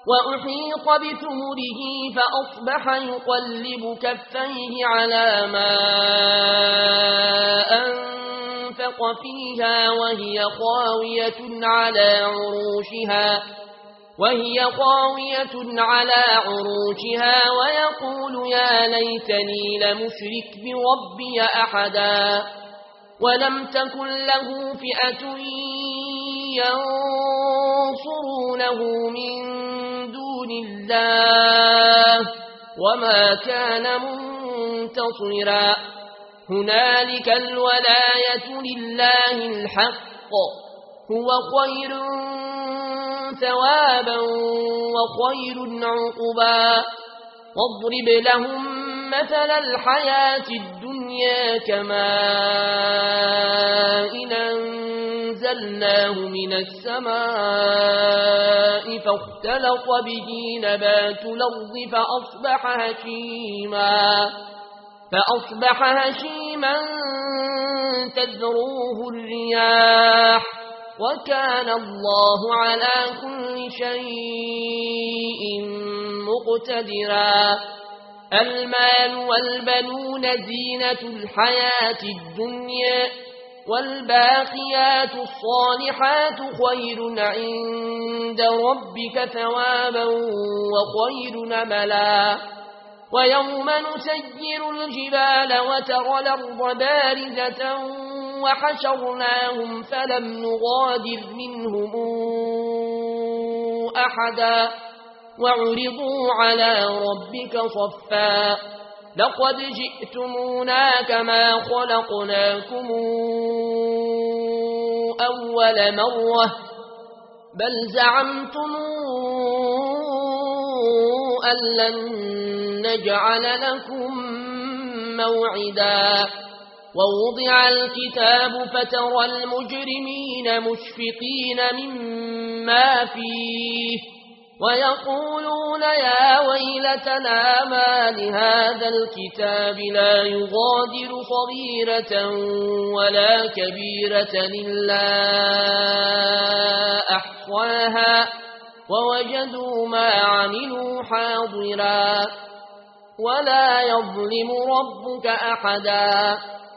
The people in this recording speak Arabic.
وأحيط بثمره فأصبح يقلب كفيه على ما أنفق فيها وهي خاوية على عروشها ويقول يا ليتني لمشرك بربي أحدا ولم تكن له فئة ينصرونه من دون الله وما كان منتصرا هنالك الولاية لله الحق هو خير ثوابا وخير عقبا واضرب لهم مثل الحياة الدنيا كماء إن أنزلناه من السماء فاختلط به نبات الأرض فأصبح هشيما تذروه الرياح وكان الله على كل شيء مقتدرا المال والبنون زينة الحياة الدنيا والباقيات الصالحات خير عند ربك ثوابا وخير أملا ويوم نسير الجبال وترى الأرض بارزة وحشرناهم فلم نغادر منهم أحدا وعرضوا على ربك صفا لقد جئتمونا كما خلقناكم أول مرة بل زعمتم أن لن نجعل لكم موعدا ووضع الكتاب فترى المجرمين مشفقين مما فيه ويقولون يا ويلتنا ما لهذا الكتاب لا يغادر صغيرة ولا كبيرة إلا أحصاها ووجدوا ما عملوا حاضرا ولا يظلم ربك أحدا